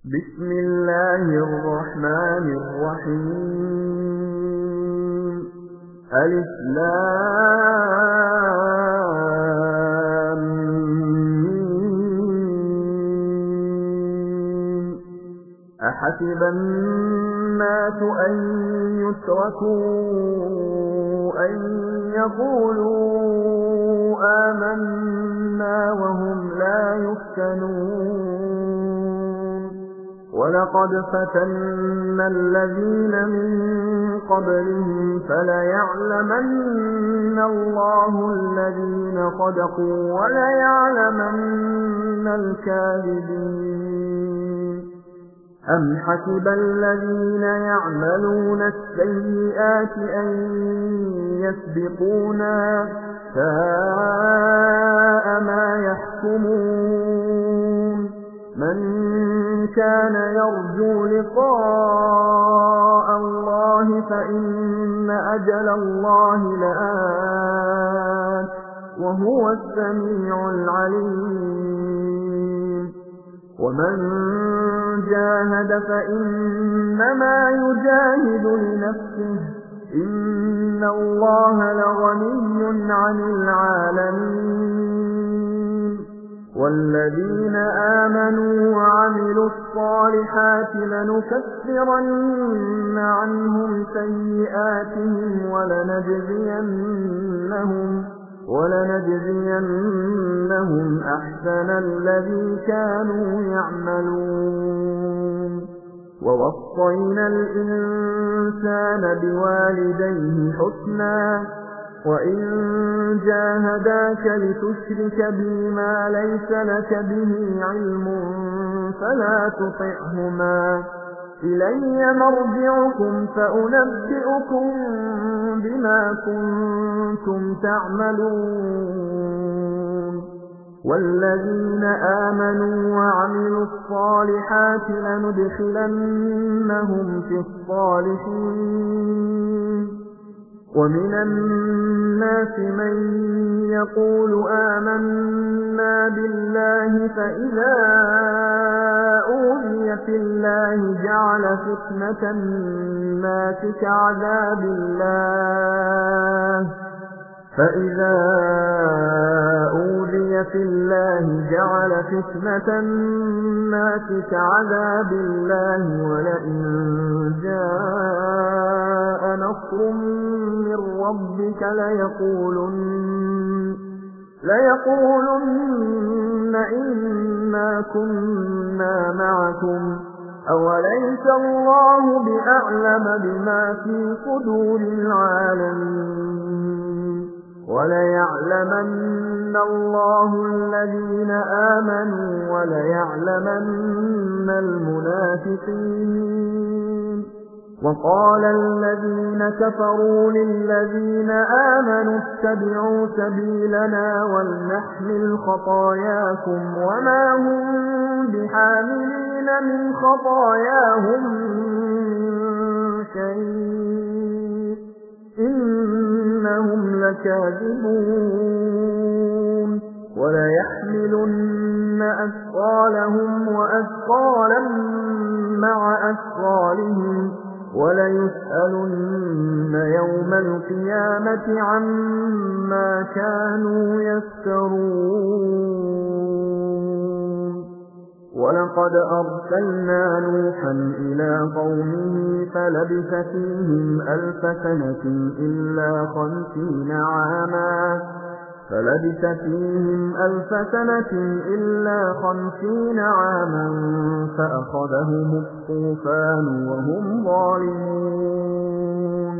بسم الله الرحمن الرحيم ألف لام ميم أحسب الناس أن يتركوا أن يقولوا آمنا وهم لا يفتنون ولقد فتنا الذين من قبلهم فليعلمن الله الذين صدقوا وليعلمن الكاذبين أم حسب الذين يعملون السيئات أن يسبقونا ساء ما يحكمون من كان يرجو لقاء الله فإن أجل الله لآت وهو السميع العليم ومن جاهد فإنما يجاهد لنفسه إن الله لغني عن العالمين والذين آمنوا وعملوا الصالحات لنكفرن عنهم سيئاتهم ولنجزينهم أحسن الذي كانوا يعملون ووصينا الإنسان بوالديه حسنا وإن جاهداك لتشرك بي ما ليس لك به علم فلا تطعهما إلي مرجعكم فأنبئكم بما كنتم تعملون والذين آمنوا وعملوا الصالحات لندخلنهم في الصالحين ومن الناس من يقول آمنا بالله فإذا أوذي في الله جعل فتنة الناس كعذاب الله ولئن جاء نصر من ربك ليقولن إنا كنا معكم أوليس الله بأعلم بما في صدور العالمين وليعلمن الله الذين آمنوا وليعلمن المنافقين وقال الذين كفروا للذين آمنوا اتبعوا سبيلنا ولنحمل خطاياكم وما هم بحاملين من خطاياهم من شيء إنهم لكاذبون وليحملن أثقالهم وأثقالا مع أثقالهم وليسألن يوم القيامة عما كانوا يفترون ولقد أرسلنا نوحا إلى قومه فلبث فيهم 1000 سنة إلا 50 عاما فأخذهم الطوفان وهم ظالمون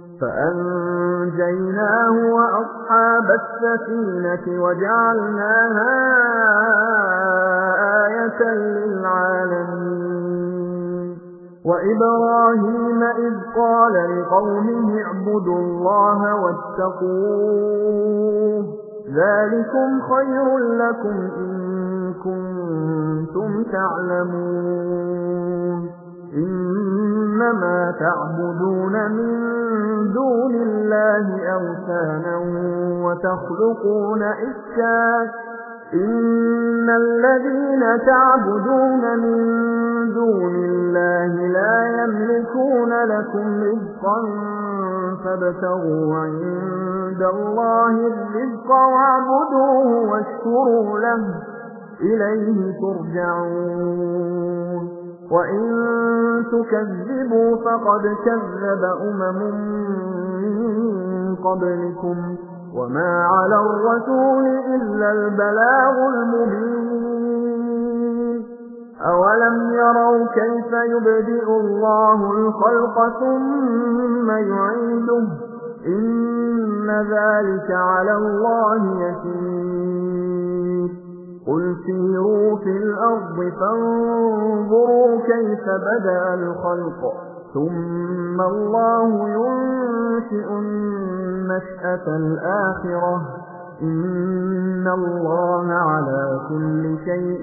فأنجيناه وأصحاب السفينة وجعلناها آية للعالمين وإبراهيم إذ قال لقومه اعبدوا الله واتقوه ذلكم خير لكم إن كنتم تعلمون إنما تعبدون من دون الله أوثانا وتخلقون إفكا إن الذين تعبدون من دون لكم رزقا فابتغوا عند الله الرزق واعبدوه واشكروا له إليه ترجعون وإن تكذبوا فقد كذب من قبلكم وما على الرسول إلا البلاغ المبين أولم يروا كيف يبدئ الله الخلق ثم يعيده إن ذلك على الله يسير قل سيروا في الأرض فانظروا كيف بدأ الخلق ثم الله ينشئ النشأة الآخرة إن الله على كل شيء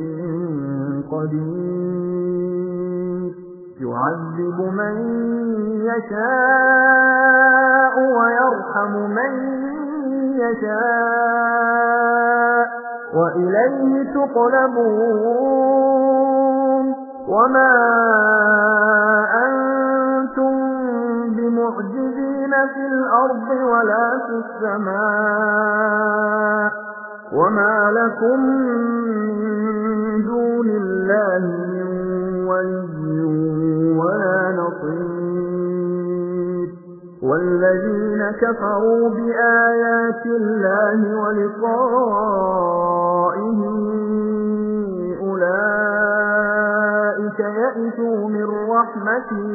قدير يعذب من يشاء ويرحم من يشاء وإليه تقلبون وما أنتم بمعجزين في الأرض ولا في السماء وما لكم من دون الله من ولي ولا نصير والذين كفروا بآيات الله ولقائه أولئك يئسوا من رحمتي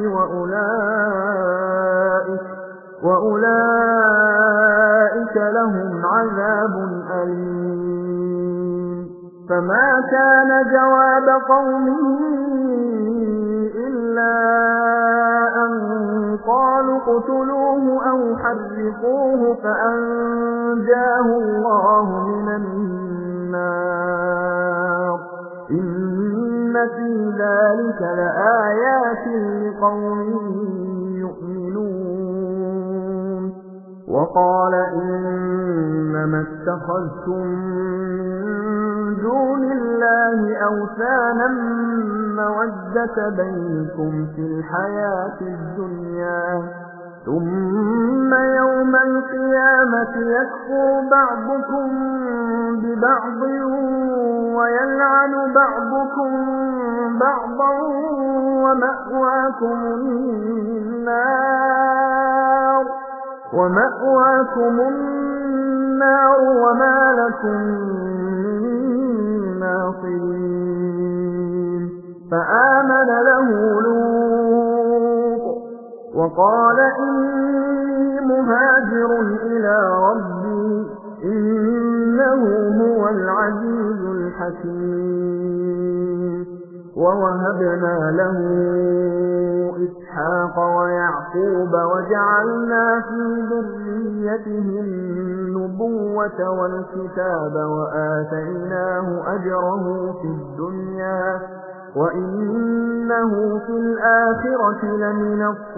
وأولئك لهم عذاب أليم فما كان جواب قومه إلا أن قالوا اقتلوه أو حرقوه فأنجاه الله من النار إن في ذلك لآيات لقوم يؤمنون وقال إنما اتخذتم من دون الله أوثانا مودة بينكم في الحياة الدنيا ثم يوم القيامة يكفر بعضكم ببعض ويلعن بعضكم بعضا ومأواكم النار وما لكم من ناصرين فآمن له لوط وقال إني مهاجر إلى ربي إنه هو العزيز الحكيم ووهبنا له إسحاق ويعقوب وجعلنا في ذريته النبوة والكتاب وآتيناه أجره في الدنيا وإنه في الآخرة لمن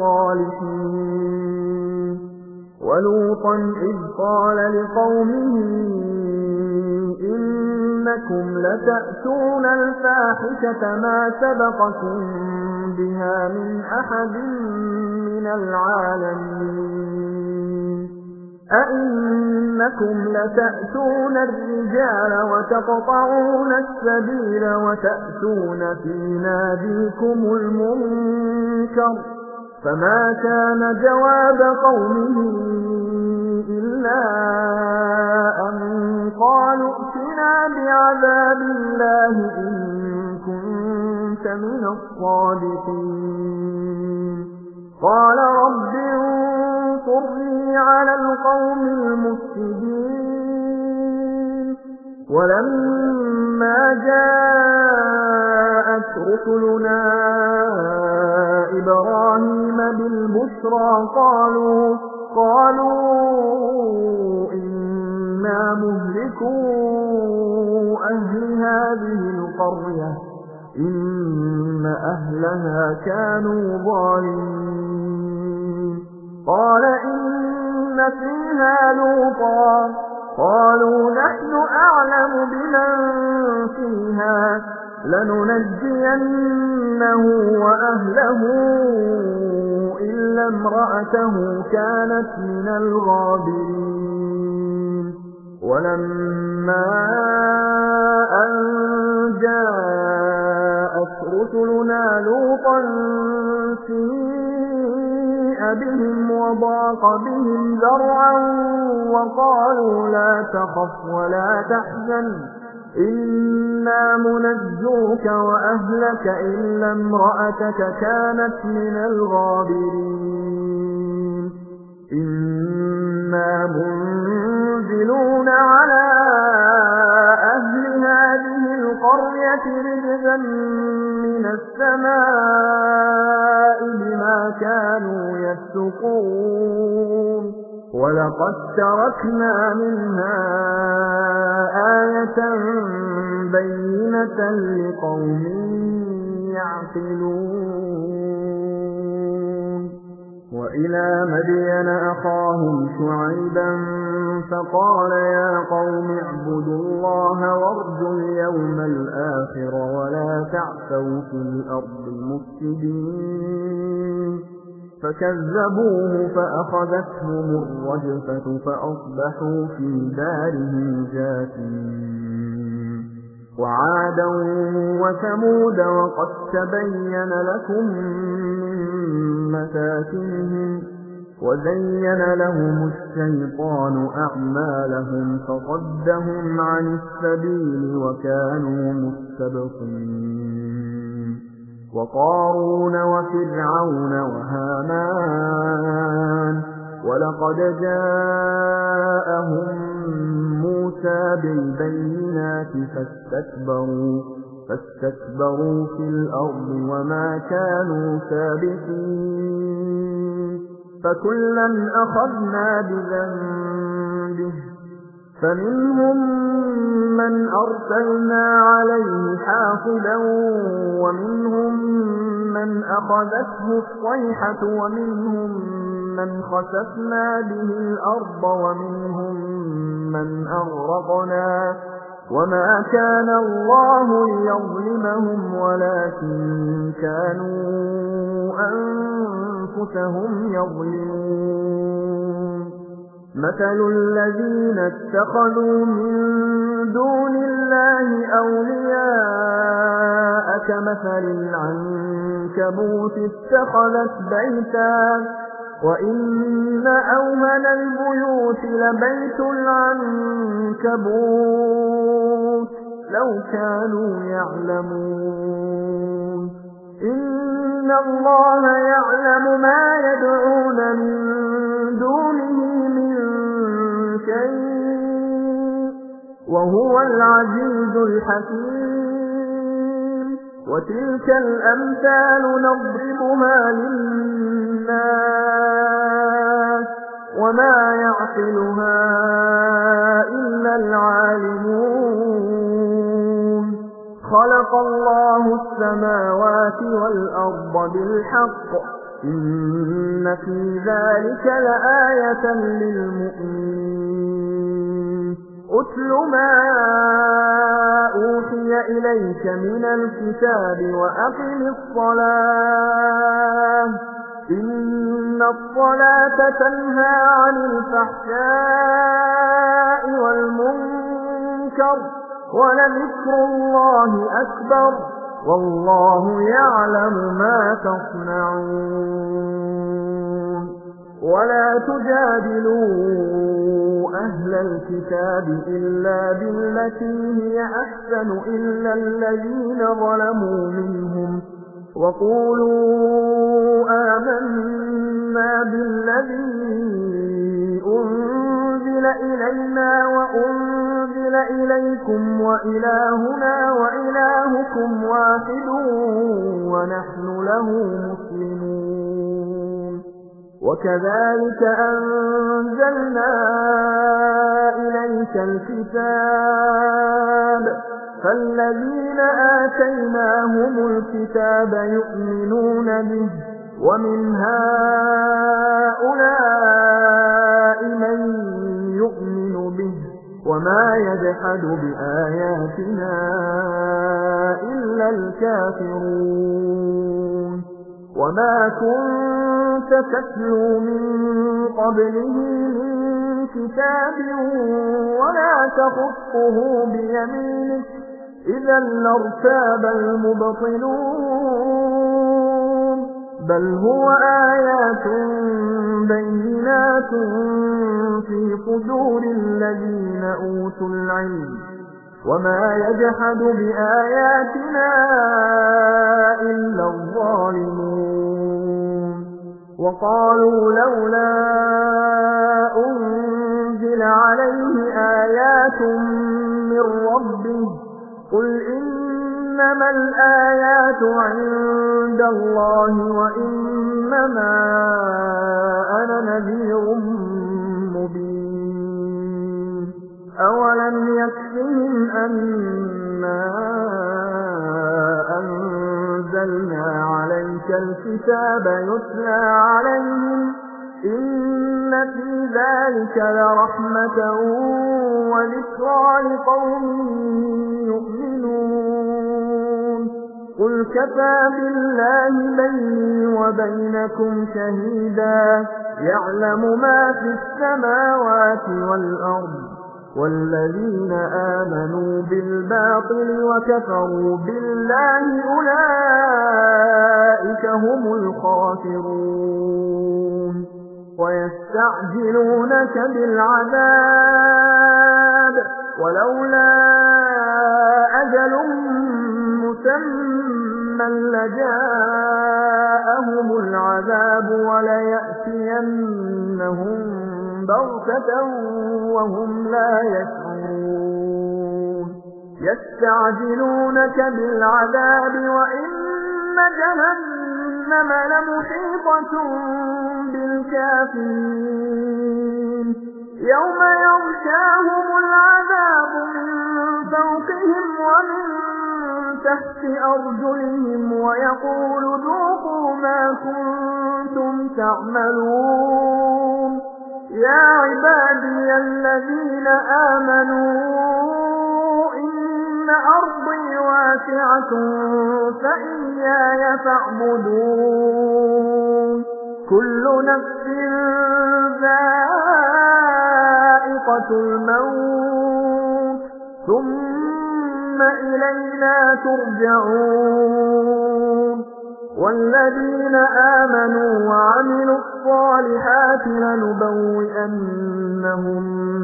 الصالحين ولوطا إذ قال لقومه إنكم لتأتون الفاحشة ما سبقكم بها من أحد من العالمين أئنكم لتأتون الرجال وتقطعون السبيل وتأتون في ناديكم المنكر فما كان جواب قومه إلا أن قالوا ائتنا بعذاب الله إن كنت من الصادقين قال رب انصرني على القوم المفسدين ولما جاءت رسلنا إبراهيم بالبشرى قالوا إنا مهلكو أهل هذه القرية إن أهلها كانوا ظالمين قال إن فيها لوطا قالوا نحن أعلم بمن فيها لننجينه وأهله إلا امرأته كانت من الغابرين ولما أن جاءت رسلنا لوطا سيء بهم وضاق بهم ذرعا وقالوا لا تخف ولا تحزن إنا منجوك وأهلك إلا امرأتك كانت من الغابرين إنا منزلون على أهل هذه القرية رجزا من السماء بما كانوا يفسقون ولقد تركنا منها آية بينة لقوم يعقلون وإلى مدين أخاهم شعيبا فقال يا قوم اعبدوا الله وارجوا اليوم الآخر ولا تعثوا في الأرض مفسدين فكذبوه فأخذتهم الرجفة فأصبحوا في دارهم جاثمين وعادا وثمود وقد تبين لكم من مساكنهم وزين لهم الشيطان أعمالهم فصدهم عن السبيل وكانوا مستبقين وقارون وفرعون وهامان ولقد جاءهم موسى بالبينات فاستكبروا في الأرض وما كانوا سابقين فكلا أخذنا بذنبه فمنهم من أرسلنا عليه حاصبا ومنهم من أخذته الصيحة ومنهم من خسفنا به الأرض ومنهم من أغرقنا وما كان الله ليظلمهم ولكن كانوا أنفسهم يظلمون مثل الذين اتخذوا من دون الله أولياء كمثل العنكبوت اتخذت بيتا وإن أوهن البيوت لبيت العنكبوت لو كانوا يعلمون إن الله يعلم ما يدعون من دونه من شيء وهو العزيز الحكيم وتلك الأمثال نضربها للناس وما يعقلها إلا العالمون خلق الله السماوات والأرض بالحق إن في ذلك لآية للمؤمنين أتل ما أوحي إليك من الكتاب وأقم الصلاة إن الصلاة تنهى عن الفحشاء والمنكر ولذكر الله أكبر والله يعلم ما تصنعون ولا تجادلوا أهل الكتاب إلا بالتي هي أحسن إلا الذين ظلموا منهم وقولوا آمنا بالذي أنزل إلينا وأنزل إليكم وإلهنا وإلهكم واحد ونحن له مسلمون وكذلك أنزلنا إليك الكتاب فالذين آتيناهم الكتاب يؤمنون به ومن هؤلاء من يؤمن به وما يجحد بآياتنا إلا الكافرون وما كنت تتلو من قبله من كتاب ولا تخطه بيمينك إذا لارتاب المبطلون بل هو آيات بينات في صدور الذين أوتوا العلم وما يجحد بآياتنا إلا الظالمون وقالوا لولا أنزل عليه آيات من ربه قل إنما الآيات عند الله وإنما أنا نذير مبين أولم يكفهم أنا أنزلنا عليك الكتاب يتلى عليهم إن في ذلك لرحمة وذكرى لقوم يؤمنون قل كفى بالله بيني وبينكم شهيدا يعلم ما في السماوات والأرض والذين آمنوا بالباطل وكفروا بالله أولئك هم الخاسرون ويستعجلونك بالعذاب ولولا أجل مسمى لجاءهم العذاب وليأتينهم بغتة وهم لا يشعرون يستعجلونك بالعذاب وإن جهنم لمحيطة بالكافرين يوم يغشاهم العذاب من فوقهم ومن تحت أرجلهم ويقول ذوقوا ما كنتم تعملون يا عبادي الذين آمنوا إن أرضي واسعة فإياي فاعبدون كل نفس ذائقة الموت ثم إلينا ترجعون والذين آمنوا وعملوا الصالحات لنبوئنهم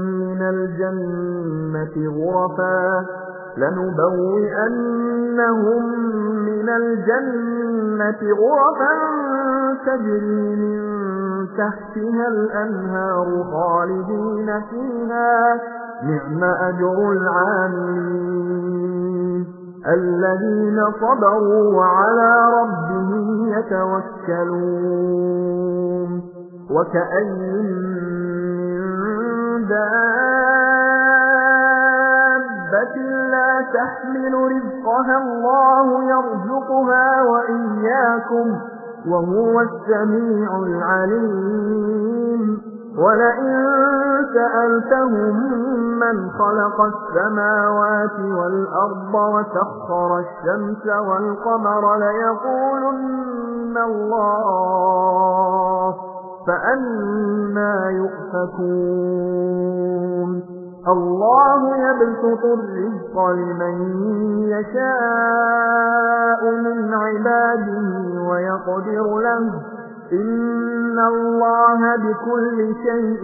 من الجنة غرفا تجري من تحتها الأنهار خالدين فيها نعم أجر العاملين الذين صبروا وعلى ربهم يتوكلون وكأين من دابة لا تحمل رزقها الله يرزقها وإياكم وهو السميع العليم ولئن سألتهم من خلق السماوات والأرض وسخر الشمس والقمر ليقولن الله فأنى يؤفكون الله يبسط الرزق لمن يشاء من عباده ويقدر له إن الله بكل شيء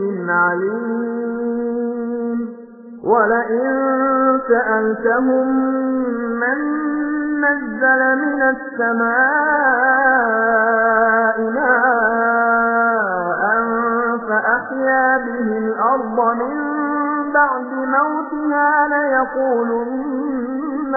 عليم ولئن سألتهم من نزل من السماء ماء فأحيا به الأرض من بعد موتها ليقولن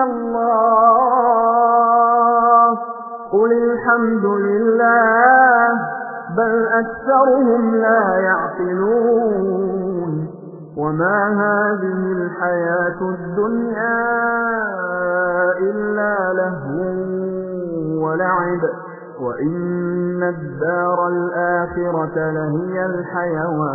الله قل الحمد لله بل أكثرهم لا يعقلون وما هذه الحياة الدنيا إلا لهو ولعب وإن الدار الآخرة لهي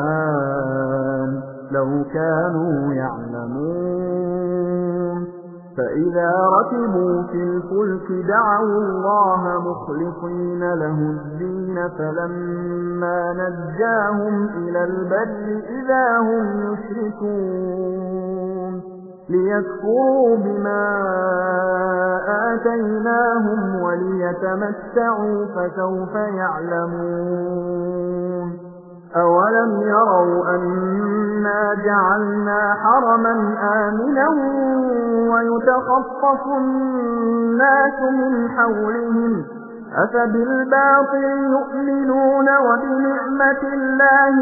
الحيوان لو كانوا يعلمون فإذا ركبوا في الفلك دعوا الله مخلصين له الدين فلما نجاهم إلى البر إذا هم يشركون ليكفروا بما آتيناهم وليتمتعوا فسوف يعلمون أولم يروا أنا جعلنا حرما آمنا ويتخطف الناس من حولهم أفبالباطل يؤمنون وبنعمة الله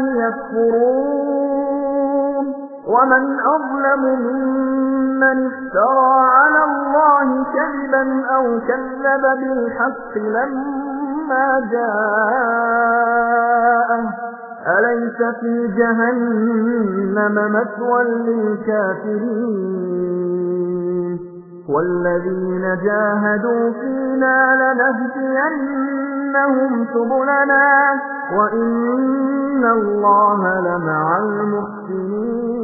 يكفرون ومن أظلم ممن افترى على الله كذبا أو كذب بالحق لما جاءه أليس في جهنم مثوى للكافرين والذين جاهدوا فينا لنهدينهم سبلنا وإن الله لمع المحسنين